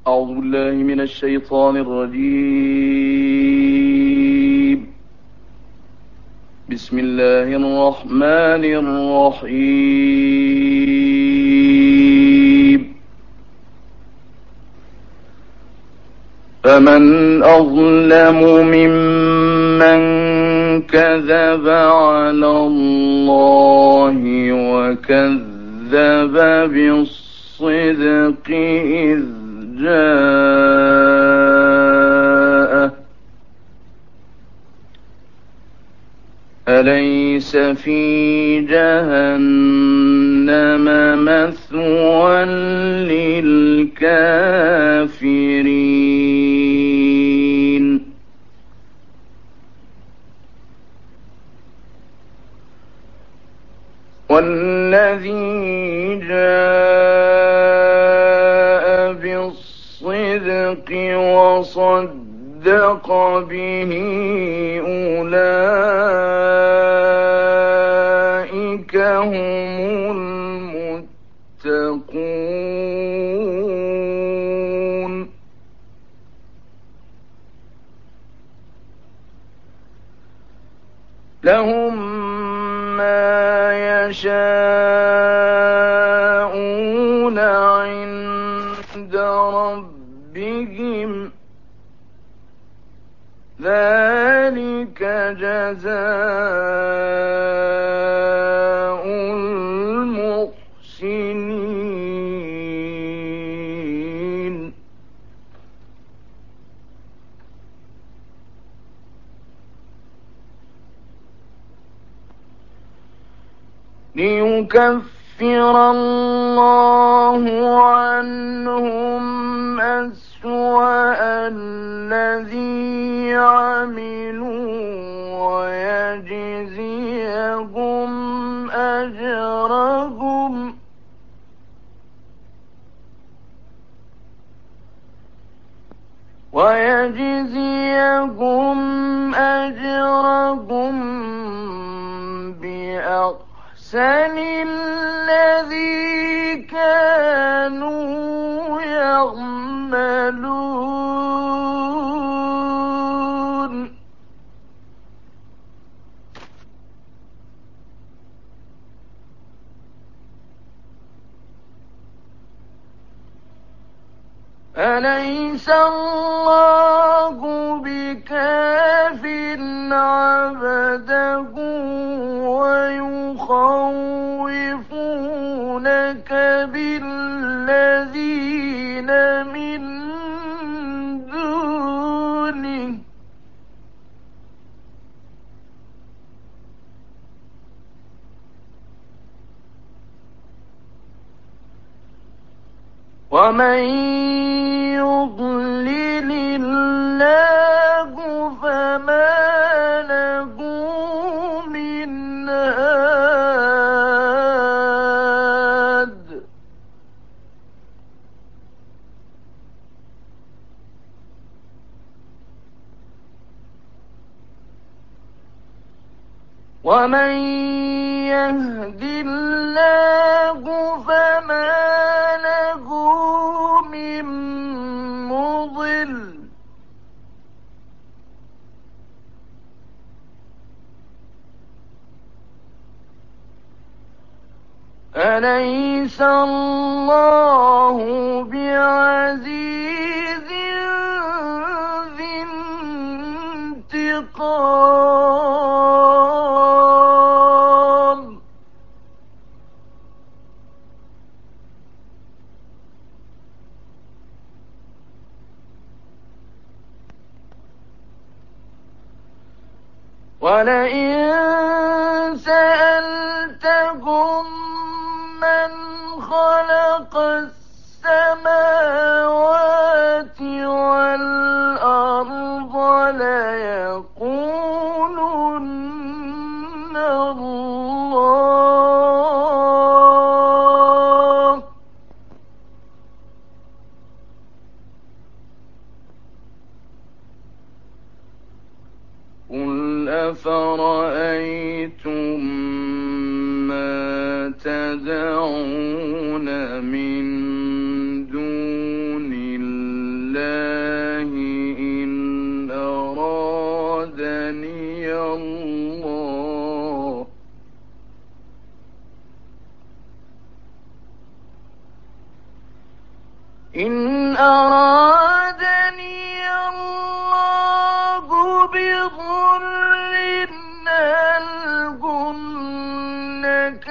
أعوذ بالله من الشيطان الرجيم. بسم الله الرحمن الرحيم. فمن أظلم ممن كذب على الله وكذب بالصدق إذ جاءه أليس في جهنم مثوى للكافرين والذي جاء بالصدق وصدق به أولئك هم المتقون لهم ما يشاءون عند ربهم ذلك جزاء المحسنين ليكفر الله عنهم أسوأ الذي عملوا ويجزيهم أجرهم بأحسن الذي كانوا يعملون أليس الله بكاف عبده ويخوفونك بالذين من دونه ومن يضلل الله فما له من هاد ومن يهد الله فما له من مضل أليس الله بعزيز ذي انتقام ولئن سألتهم من خلق السماوات والأرض ليقولن الله قل أفرأيتم ما تدعون من دون الله إن أرادني الله بضر هل كن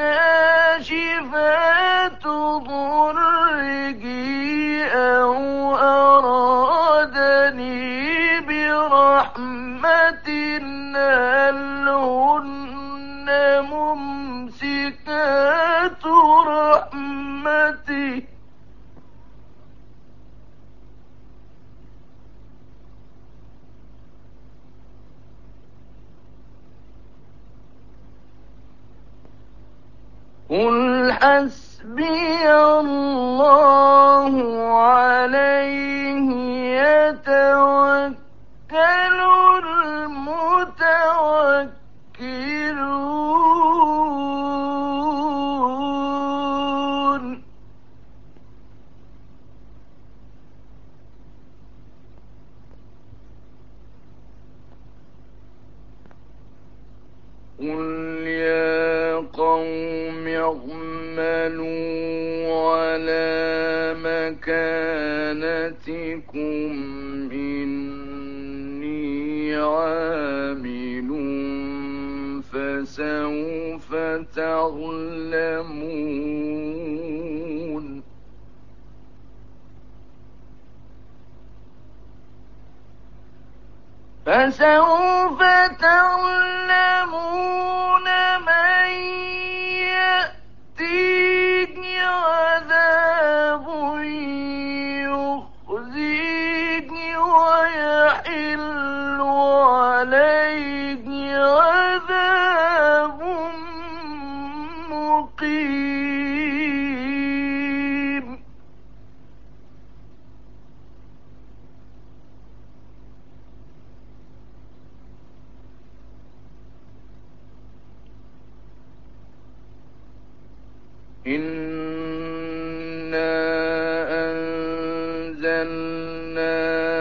كاشفات ضره أو أرادني برحمة هل هن ممسكات رحمته قل حسبي الله عليه يتوكل المتوكلون قل يا قوم اعملوا على مكانتكم إني عامل فسوف تعلمون فسوف تعلمون من يأتيه عذاب يخزيه ويحل عليه عذاب مقيم إنا أنزلنا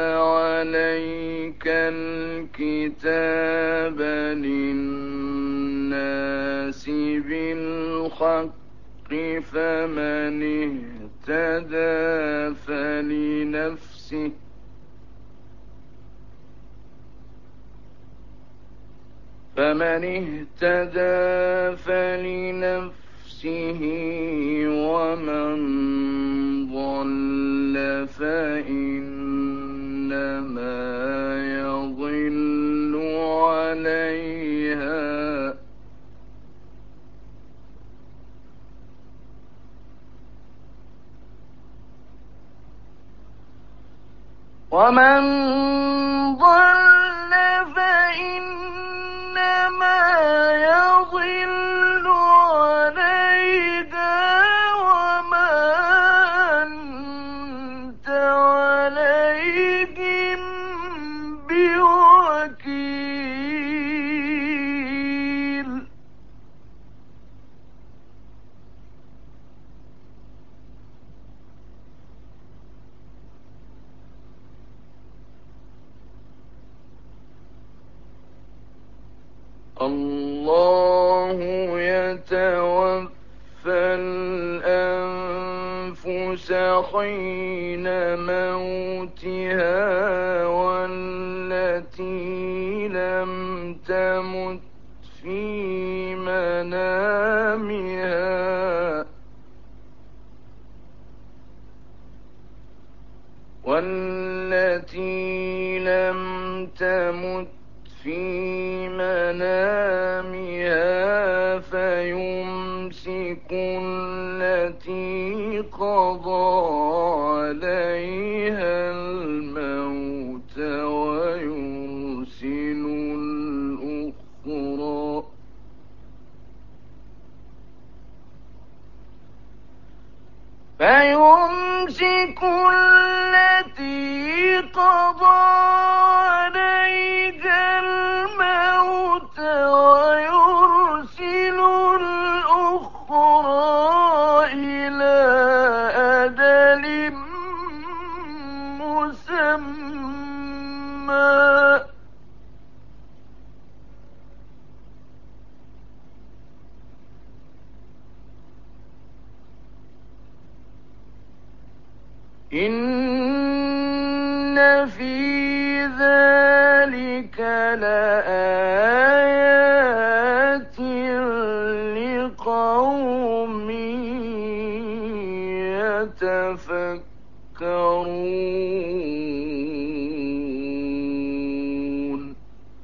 عليك الكتاب للناس بالحق فمن اهتدى فلنفسه ومن ضل فإنما يضل عليها ومن ضل فإنما يضل عليها وما أنت عليهم بوكيل الله يتوفى الأنفس حين موتها والتي لم تمت في منامها في منامها فيمسك التي قضى عليها الموت ويرسل الأخرى التي قضى عليها الموت ويرسل الأخرى إلى أجل مسمى إن في ذلك لآيات لقوم يتفكرون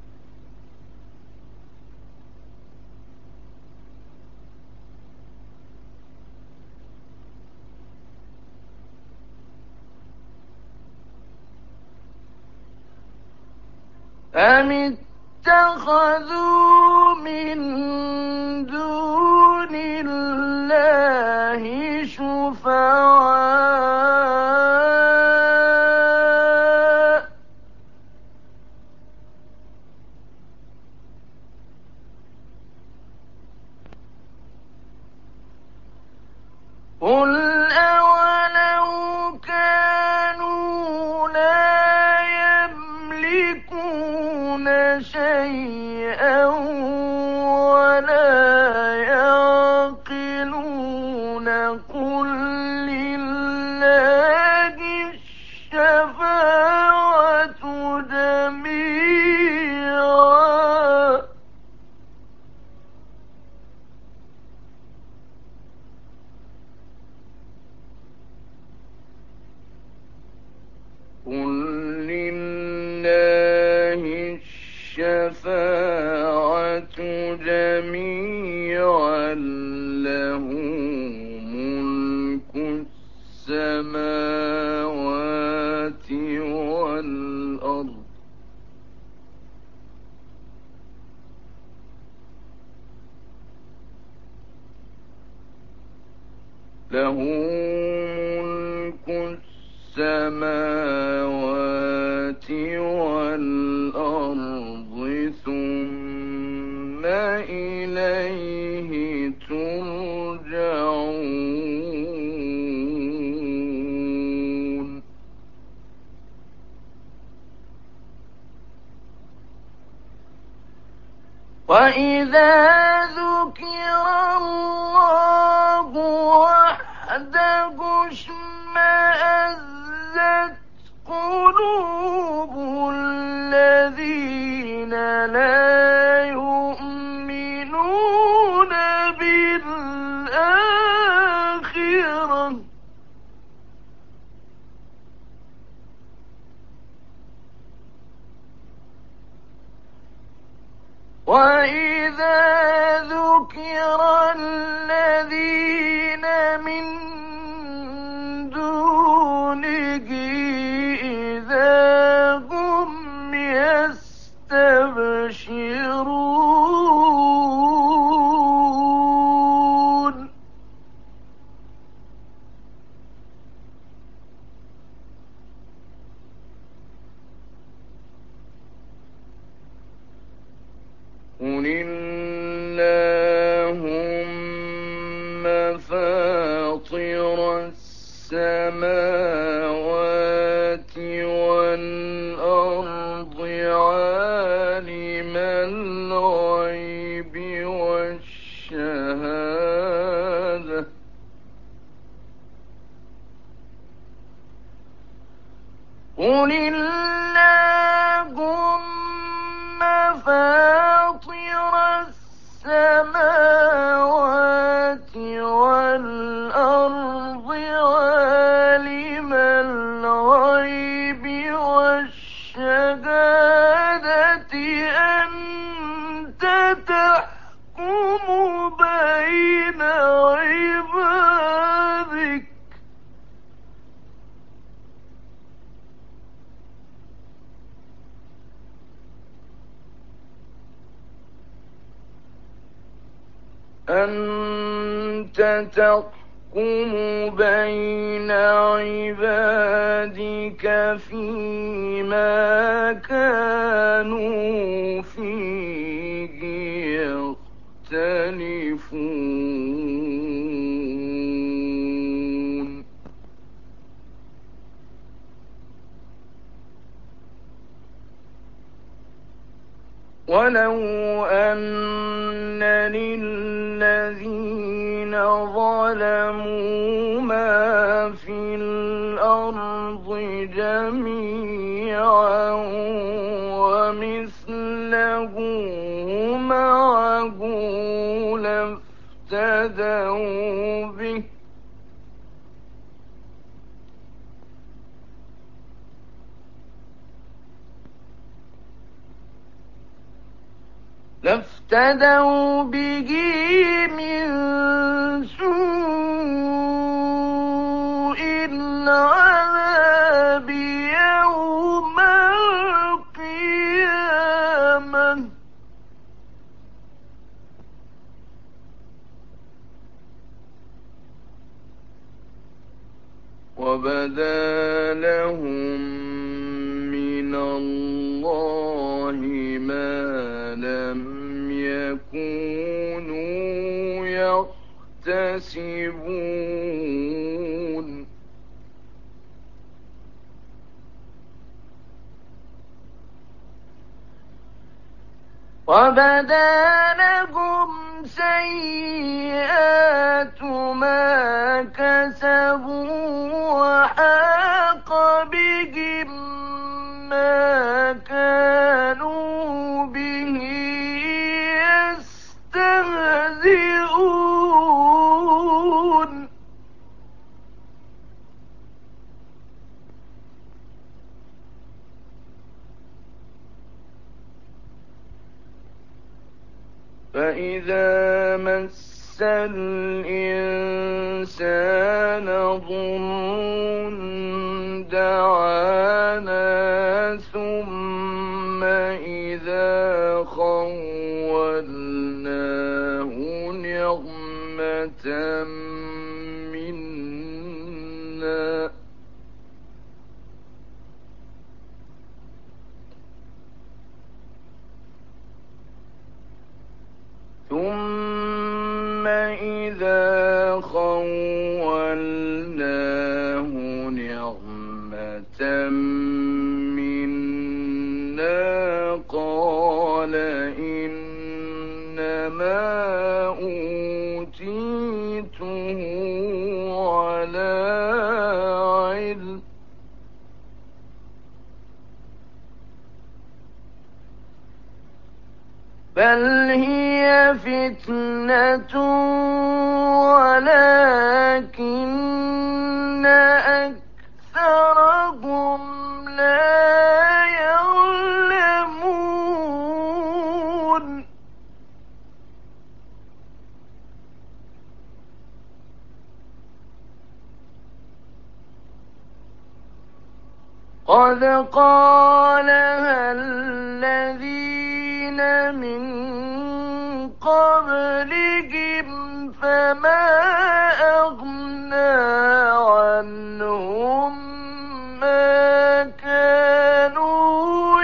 أم اتخذوا من دون الله شفعاء قل أولو كانوا لا يملكون شيئا ولا يعقلون قل لله الشفاعة جميعا قل لله الشفاعة جميعا له ملك السماوات والأرض له ملك السماوات والأرض ثم إليه ترجعون وإذا ذكر الله وحده اشمأزت قلوب الذين لا يؤمنون بالآخرة وإذا ذكر الذين من دونه إذا هم يستبشرون قل اللهم فاطر السماوات والأرض عالم الغيب والشهادة قل اللهم فاطر السماوات والأرض عالم الغيب والشهادة أنت تحكم بين عبادك بين عبادك فيما كانوا فيه يختلفون ولو أن للذين ظلموا ما في الأرض به لافتدوا به من سوء العذاب يوم القيامة وبدا لهم من الله ما لم يكونوا يحتسبون وبدا لهم سيئات ما كسبوا وحاق بهم ما كانوا به يستهزئون فإذا مس الإنسان ضر دعانا ثم إذا خولناه نعمة منا ثم إذا خولناه نعمة منا قال إنما أوتيته على علم بل هي فتنة ولكن أكثرهم لا يعلمون قد قالها الذين من قبلهم فما أغنى عنهم ما كانوا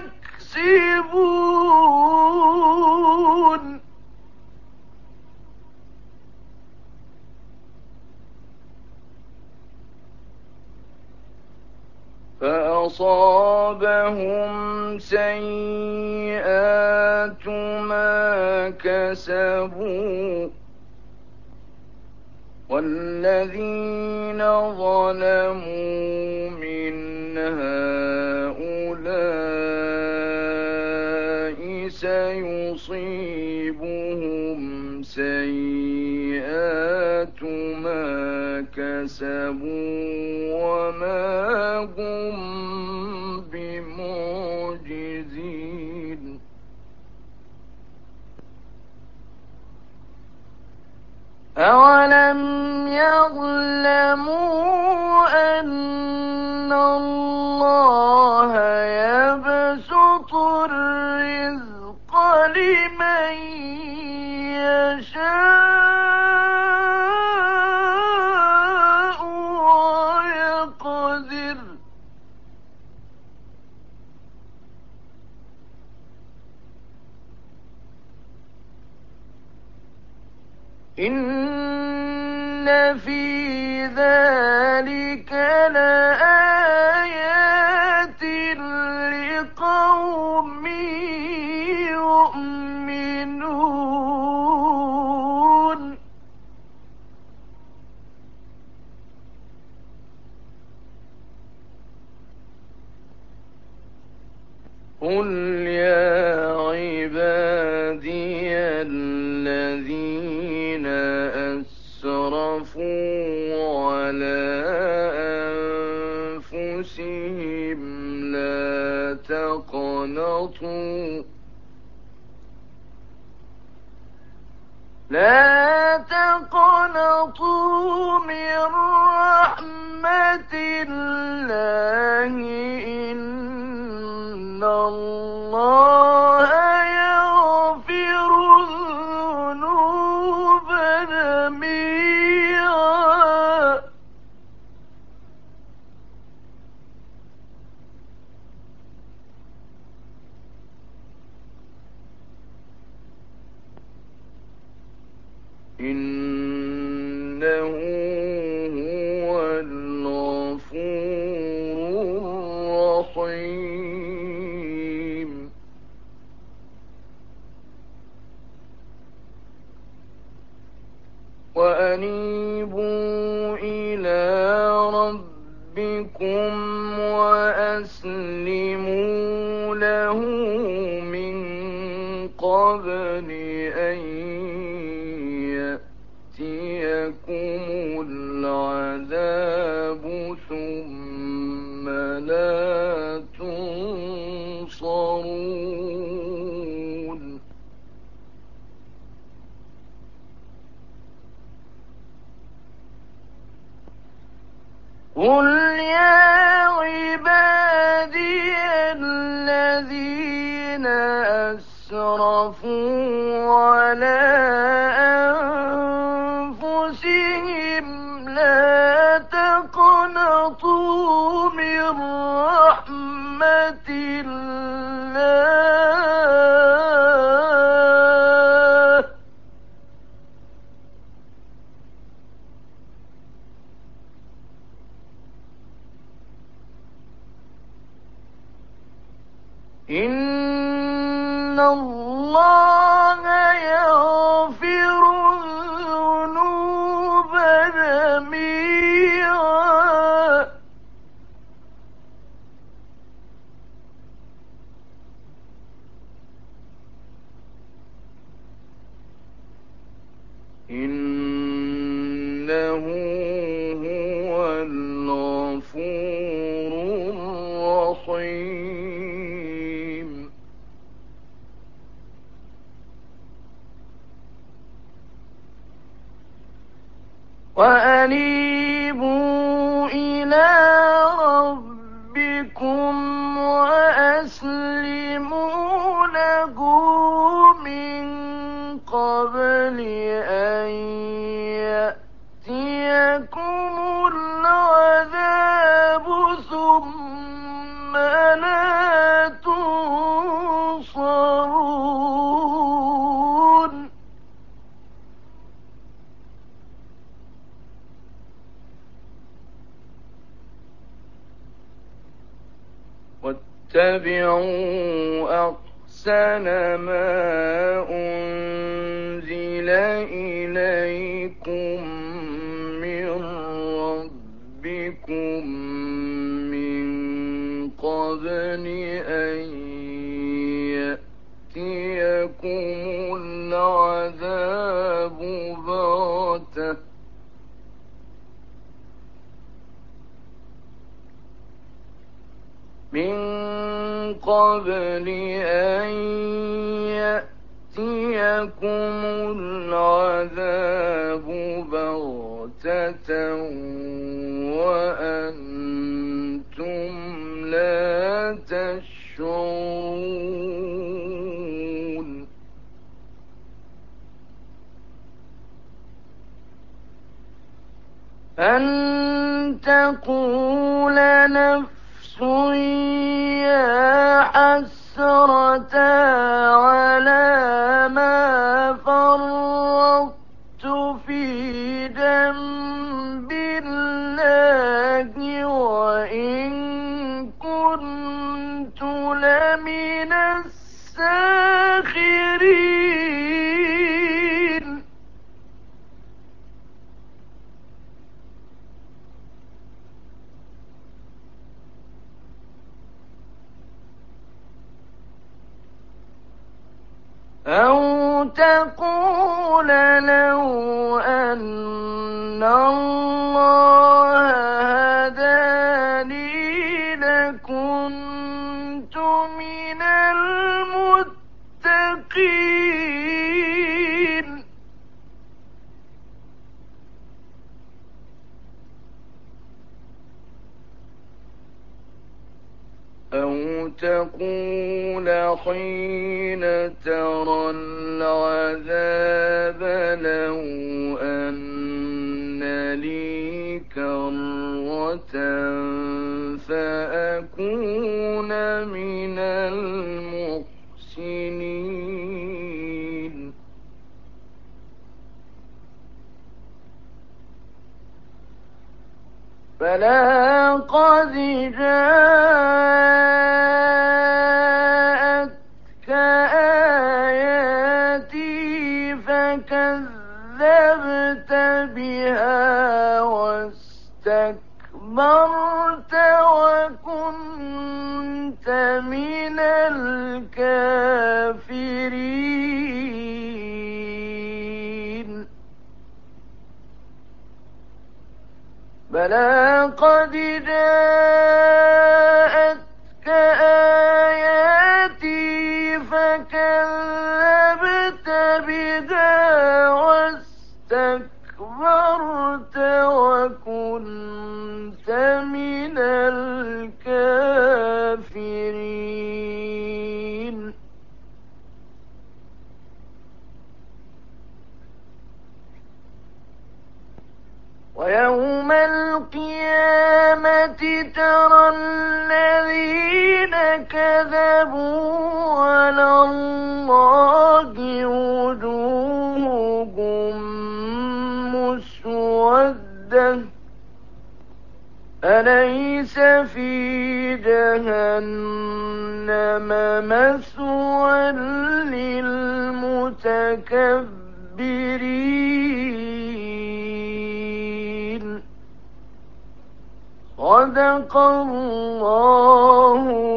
يكسبون فأصابهم سيئات ما كسبوا والذين ظلموا من هؤلاء سيصيبهم سيئات ما كسبوا وما هم بمعجزين أولم يعلموا أن الله يبسط الرزق لمن يشاء ويقدر إن في ذلك لآيات لقوم يؤمنون قل يا عبادي الذين أسرفوا أسرفوا على أنفسهم لا تقنطوا من رحمة الله، إن الله يغفر الذنوب جميعا، إنه هو الغفور الرحيم. وأنيبوا إلى ربكم وأسلموا له من قبل أن يأتيكم العذاب ثم لا تنصرون. قل يا عبادي الذين أسرفوا على أنفسهم لا تقنطوا من رحمة الله، إن الله يغفر الذنوب جميعا، إنه هو الغفور الرحيم. وأنيبوا إلى ربكم وأسلموا له من قبل أن يأتيكم العذاب ثم لا تنصرون. واتبعوا أحسن ما أنزل إليكم من ربكم من قبل أن يأتيكم العذاب بغتة من قبل أن يأتيكم العذاب بغتة وأنتم لا تشعرون. أن تقول نفس يا حسرة على ما فرطت في جنب الله وإن كنت لمن الساخرين. أو تقول لو أن الله هداني لكنت من المتقين. أو تقول حين ترى العذاب لو أن لي كرة فأكون من المحسنين. بلى قد جاءتك آياتي فكذبت بها واستكبرت وكنت من الكافرين. بلى قد جاءتك آياتي فكذبت بها واستكبرت وكنت من الكافرين. ويوم القيامة ترى الذين كذبوا على الله وجوههم مسودة أليس في جهنم مثوى للمتكبرين. صدق الله